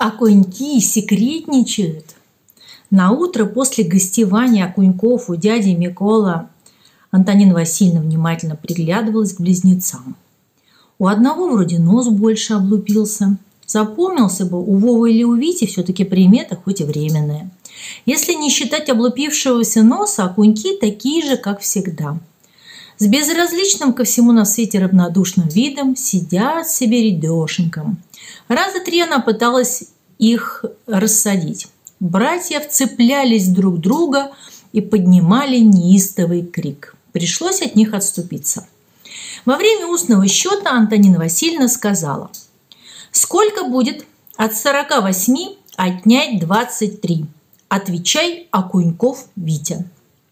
Окуньки секретничают. Наутро после гостевания окуньков у дяди Микола Антонина Васильевна внимательно приглядывалась к близнецам. У одного вроде нос больше облупился. Запомнился бы у Вовы или у Вити все-таки примета, хоть и временная. Если не считать облупившегося носа, окуньки такие же, как всегда. С безразличным ко всему на свете равнодушным видом сидят себе рядешеньком. Раза 3 она пыталась их рассадить. Братья вцеплялись друг в друга и поднимали неистовый крик. Пришлось от них отступиться. Во время устного счета Антонина Васильевна сказала: «Сколько будет от 48 отнять 23? Отвечай, Окуньков Витя».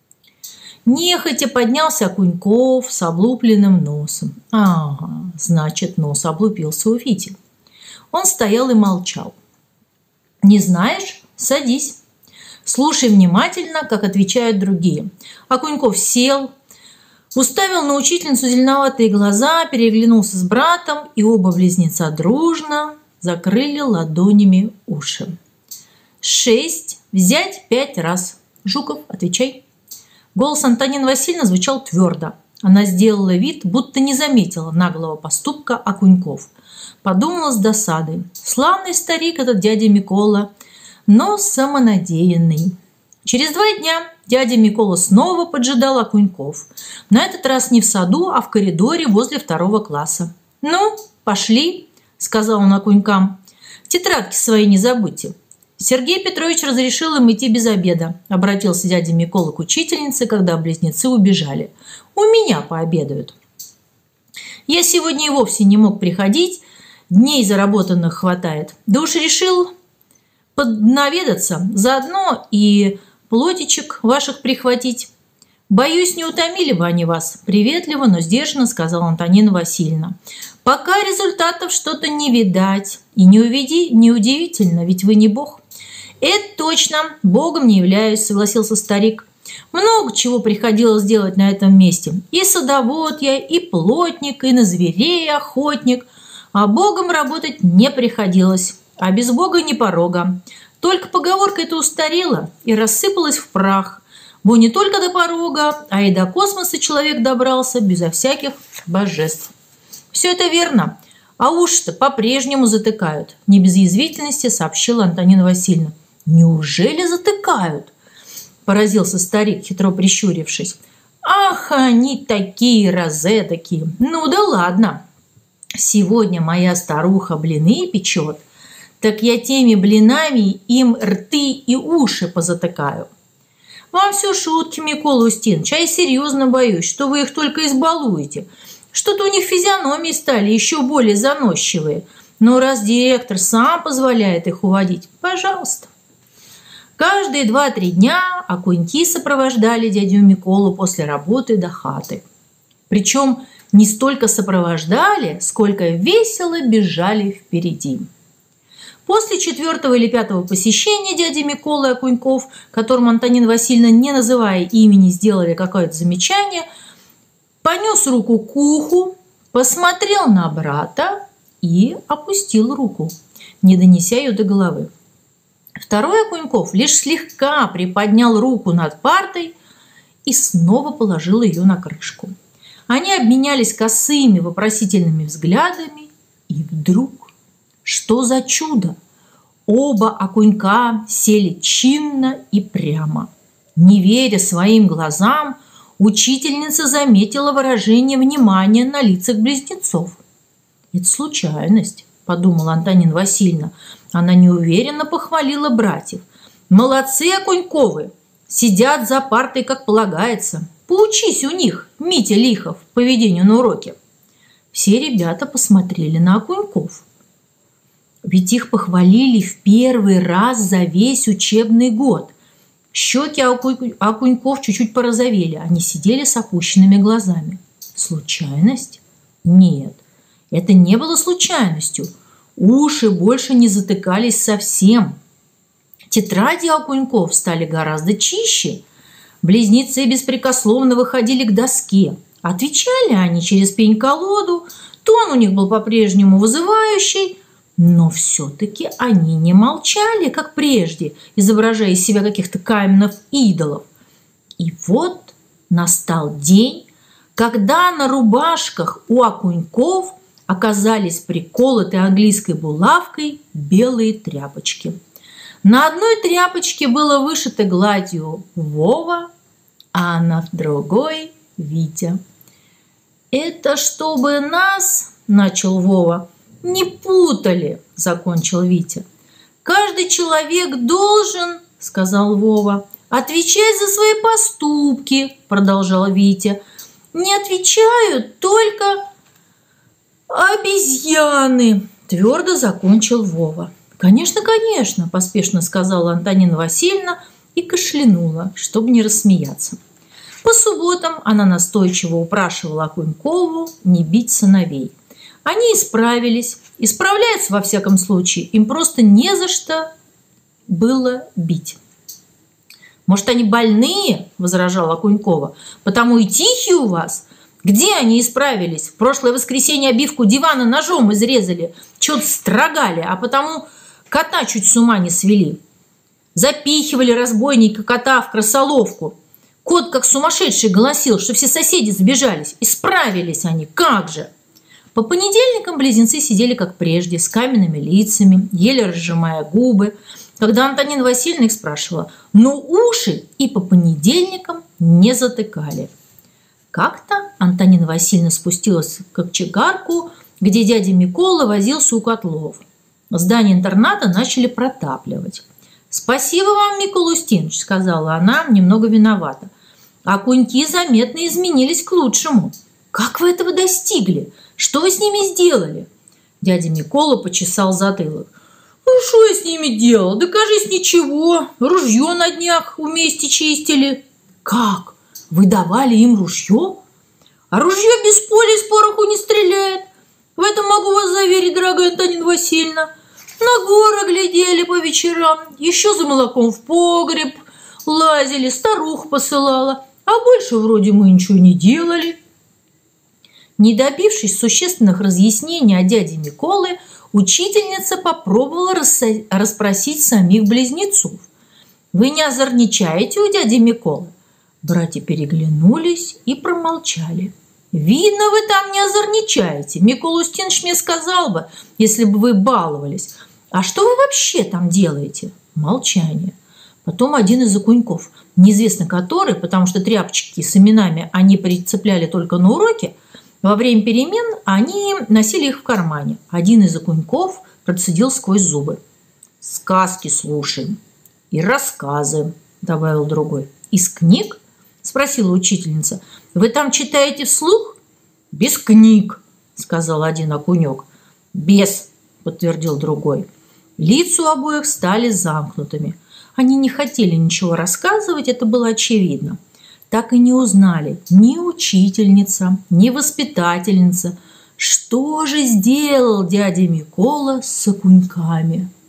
Нехотя поднялся Окуньков с облупленным носом. Ага, значит, нос облупился у Вити. Он стоял и молчал. «Не знаешь? Садись. Слушай внимательно, как отвечают другие». Окуньков сел, уставил на учительницу зеленоватые глаза, переглянулся с братом, и оба близнеца дружно закрыли ладонями уши. 6 взять 5 раз. Жуков, отвечай. Голос Антонины Васильевны звучал твердо. Она сделала вид, будто не заметила наглого поступка Окуньков. Подумала с досадой: славный старик этот дядя Микола, но самонадеянный. Через 2 дня дядя Микола снова поджидал Окуньков. На этот раз не в саду, а в коридоре возле 2 класса. «Ну, пошли», – сказал он Окунькам. «Тетрадки свои не забудьте». «Сергей Петрович разрешил им идти без обеда», – обратился дядя Микола к учительнице, когда близнецы убежали. «У меня пообедают». «Я сегодня и вовсе не мог приходить, дней заработанных хватает. Да уж решил поднаведаться, заодно и плотичек ваших прихватить. Боюсь, не утомили бы они вас», – приветливо, но сдержанно сказала Антонина Васильевна. «Пока результатов что-то не видать. И неудивительно, ведь вы не бог». «Это точно, богом не являюсь», – согласился старик. «Много чего приходилось делать на этом месте. И садовод я, и плотник, и на зверей охотник. А богом работать не приходилось. А без бога ни порога. Только поговорка эта устарела и рассыпалась в прах. Бо не только до порога, а и до космоса человек добрался безо всяких божеств». «Все это верно. А уши-то по-прежнему затыкают», – не без язвительности сообщила Антонина Васильевна. «Неужели затыкают?» – поразился старик, хитро прищурившись. «Ах, они такие розетки! Ну да ладно. Сегодня моя старуха блины печет, так я теми блинами им рты и уши позатыкаю». «Вам все шутки, Микола Устинович, а я серьезно боюсь, что вы их только избалуете. Что-то у них физиономии стали еще более заносчивые. Но раз директор сам позволяет их уводить, пожалуйста». Каждые 2-3 дня окуньки сопровождали дядю Миколу после работы до хаты. Причем не столько сопровождали, сколько весело бежали впереди. После 4-го или 5-го посещения дяди Миколы Окуньков, которому Антонина Васильевна, не называя имени, сделали какое-то замечание, понес руку к уху, посмотрел на брата и опустил руку, не донеся ее до головы. Второй Окуньков лишь слегка приподнял руку над партой и снова положил ее на крышку. Они обменялись косыми вопросительными взглядами, и вдруг, что за чудо, оба окунька сели чинно и прямо. Не веря своим глазам, учительница заметила выражение внимания на лицах близнецов. «Это случайность», – подумала Антонина Васильевна. Она неуверенно похвалила братьев. «Молодцы, Окуньковы! Сидят за партой, как полагается. Поучись у них, Митя Лихов, поведению на уроке». Все ребята посмотрели на Окуньков. Ведь их похвалили в первый раз за весь учебный год. Щеки Окуньков чуть-чуть порозовели. Они сидели с опущенными глазами. Случайность? Нет, это не было случайностью. Уши больше не затыкались совсем. Тетради Окуньков стали гораздо чище. Близнецы беспрекословно выходили к доске. Отвечали они через пень-колоду. Тон у них был по-прежнему вызывающий, Но все-таки они не молчали, как прежде, изображая из себя каких-то каменных идолов. И вот настал день, когда на рубашках у окуньков оказались приколоты английской булавкой белые тряпочки. На одной тряпочке было вышито гладью Вова, а на другой – Витя. «Это чтобы нас, – начал Вова, – не путали, – закончил Витя. «Каждый человек должен, – сказал Вова, – отвечать за свои поступки, – продолжал Витя. Не отвечают только обезьяны, – твердо закончил Вова. «Конечно, конечно», – поспешно сказала Антонина Васильевна и кашлянула, чтобы не рассмеяться. По субботам она настойчиво упрашивала Окунькову не бить сыновей. Они исправились, исправляются во всяком случае, им просто не за что было бить. «Может, они больные?» – возражала Окунькова. «Потому и тихие у вас. Где они исправились? В прошлое воскресенье обивку дивана ножом изрезали, что-то строгали, а потому кота чуть с ума не свели. Запихивали разбойника кота в крысоловку. Кот как сумасшедший голосил, что все соседи сбежались. Исправились они, как же!» По понедельникам близнецы сидели как прежде, с каменными лицами, еле разжимая губы. Когда Антонина Васильевна их спрашивала, но уши и по понедельникам не затыкали. Как-то Антонина Васильевна спустилась к кочегарку, где дядя Микола возился у котлов. Здание интерната начали протапливать. «Спасибо вам, Микола Устинович», – сказала она, немного виновата. «Окуньки заметно изменились к лучшему. Как вы этого достигли? Что вы с ними сделали?» Дядя Микола почесал затылок. «Ну, что я с ними делал? Да, кажись, ничего. Ружье на днях вместе чистили». «Как? Вы давали им ружье?» «А ружье без поля и с пороху не стреляет. В этом могу вас заверить, дорогая Антонина Васильевна. На горы глядели по вечерам, еще за молоком в погреб лазили, старух посылала, а больше вроде мы ничего не делали». Не добившись существенных разъяснений от дяди Миколы, учительница попробовала расспросить самих близнецов. «Вы не озорничаете у дяди Миколы?» Братья переглянулись и промолчали. «Видно, вы там не озорничаете. Микола Устинович мне сказал бы, если бы вы баловались. А что вы вообще там делаете?» Молчание. Потом один из окуньков, неизвестно который, потому что тряпочки с именами они прицепляли только на уроке, во время перемен они носили их в кармане. Один из окуньков процедил сквозь зубы. «Сказки слушаем и рассказы», – добавил другой. «Из книг?» – спросила учительница. «Вы там читаете вслух?» «Без книг», – сказал один окунек. «Без», – подтвердил другой. Лица у обоих стали замкнутыми. Они не хотели ничего рассказывать, это было очевидно. Так и не узнали ни учительница, ни воспитательница, что же сделал дядя Микола с окуньками.